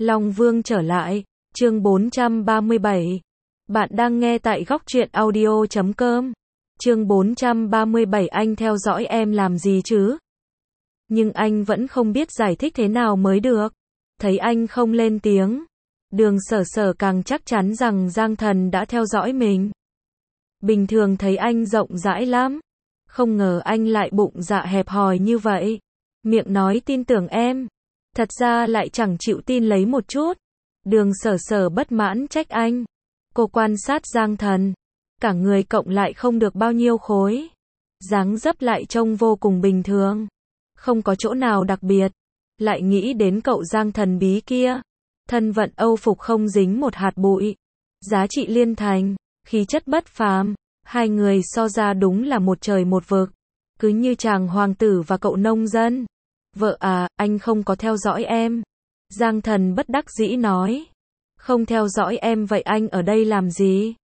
Long Vương trở lại, chương 437. Bạn đang nghe tại Góc Truyện Audio.com. Chương 437 anh theo dõi em làm gì chứ? Nhưng anh vẫn không biết giải thích thế nào mới được. Thấy anh không lên tiếng. Đường Sở Sở càng chắc chắn rằng Giang Thần đã theo dõi mình. Bình thường thấy anh rộng rãi lắm. Không ngờ anh lại bụng dạ hẹp hòi như vậy. Miệng nói tin tưởng em. Thật ra lại chẳng chịu tin lấy một chút. Đường Sở Sở bất mãn trách anh. Cô quan sát Giang Thần. Cả người cộng lại không được bao nhiêu khối. Dáng dấp lại trông vô cùng bình thường. Không có chỗ nào đặc biệt. Lại nghĩ đến cậu Giang thần bí kia. Thân vận Âu phục không dính một hạt bụi. Giá trị liên thành. Khí chất bất phàm. Hai người so ra đúng là một trời một vực. Cứ như chàng hoàng tử và cậu nông dân. Vợ à, anh không có theo dõi em. Giang Thần bất đắc dĩ nói. Không theo dõi em vậy anh ở đây làm gì?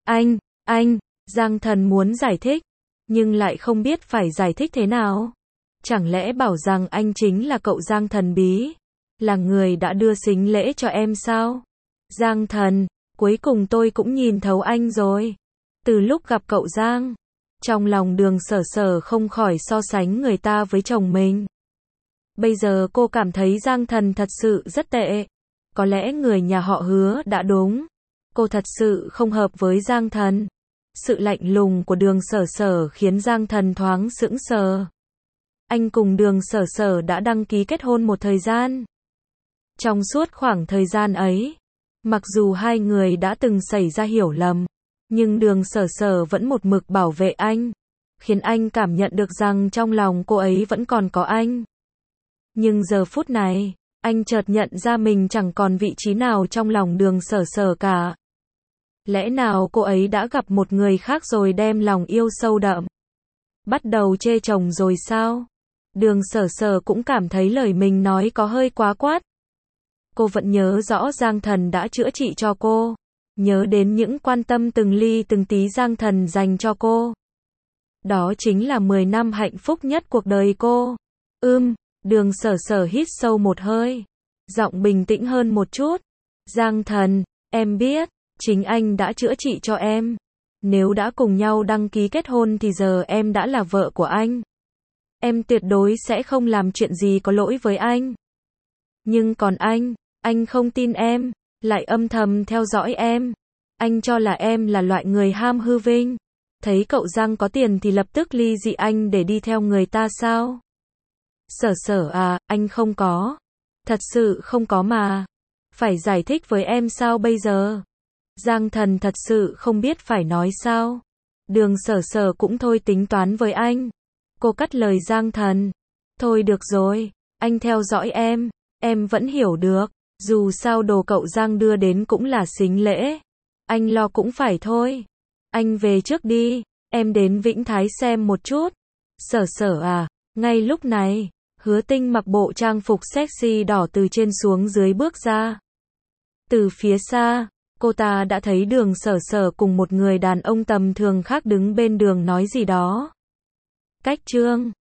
Anh, Giang Thần muốn giải thích. Nhưng lại không biết phải giải thích thế nào. Chẳng lẽ bảo rằng anh chính là cậu Giang thần bí? Là người đã đưa sính lễ cho em sao? Giang Thần, cuối cùng tôi cũng nhìn thấu anh rồi. Từ lúc gặp cậu Giang, trong lòng Đường Sở Sở không khỏi so sánh người ta với chồng mình. Bây giờ cô cảm thấy Giang Thần thật sự rất tệ. Có lẽ người nhà họ Hứa đã đúng. Cô thật sự không hợp với Giang Thần. Sự lạnh lùng của Đường Sở Sở khiến Giang Thần thoáng sững sờ. Anh cùng Đường Sở Sở đã đăng ký kết hôn một thời gian. Trong suốt khoảng thời gian ấy, mặc dù hai người đã từng xảy ra hiểu lầm, nhưng Đường Sở Sở vẫn một mực bảo vệ anh, khiến anh cảm nhận được rằng trong lòng cô ấy vẫn còn có anh. Nhưng giờ phút này, anh chợt nhận ra mình chẳng còn vị trí nào trong lòng Đường Sở Sở cả. Lẽ nào cô ấy đã gặp một người khác rồi đem lòng yêu sâu đậm? Bắt đầu chê chồng rồi sao? Đường Sở Sở cũng cảm thấy lời mình nói có hơi quá quát. Cô vẫn nhớ rõ Giang Thần đã chữa trị cho cô. Nhớ đến những quan tâm từng ly từng tí Giang Thần dành cho cô. Đó chính là 10 năm hạnh phúc nhất cuộc đời cô. Đường Sở Sở hít sâu một hơi. Giọng bình tĩnh hơn một chút. Giang Thần, em biết, chính anh đã chữa trị cho em. Nếu đã cùng nhau đăng ký kết hôn thì giờ em đã là vợ của anh. Em tuyệt đối sẽ không làm chuyện gì có lỗi với anh. Nhưng còn anh không tin em, lại âm thầm theo dõi em. Anh cho là em là loại người ham hư vinh. Thấy cậu Giang có tiền thì lập tức ly dị anh để đi theo người ta sao? Sở Sở à, anh không có. Thật sự không có mà. Phải giải thích với em sao bây giờ? Giang Thần thật sự không biết phải nói sao. Đường Sở Sở cũng thôi tính toán với anh. Cô cắt lời Giang Thần. Thôi được rồi, anh theo dõi em vẫn hiểu được. Dù sao đồ cậu Giang đưa đến cũng là sính lễ. Anh lo cũng phải thôi. Anh về trước đi, em đến Vĩnh Thái xem một chút. Sở Sở à, ngay lúc này, Hứa Tinh mặc bộ trang phục sexy đỏ từ trên xuống dưới bước ra. Từ phía xa, cô ta đã thấy Đường Sở Sở cùng một người đàn ông tầm thường khác đứng bên đường nói gì đó. Cách chương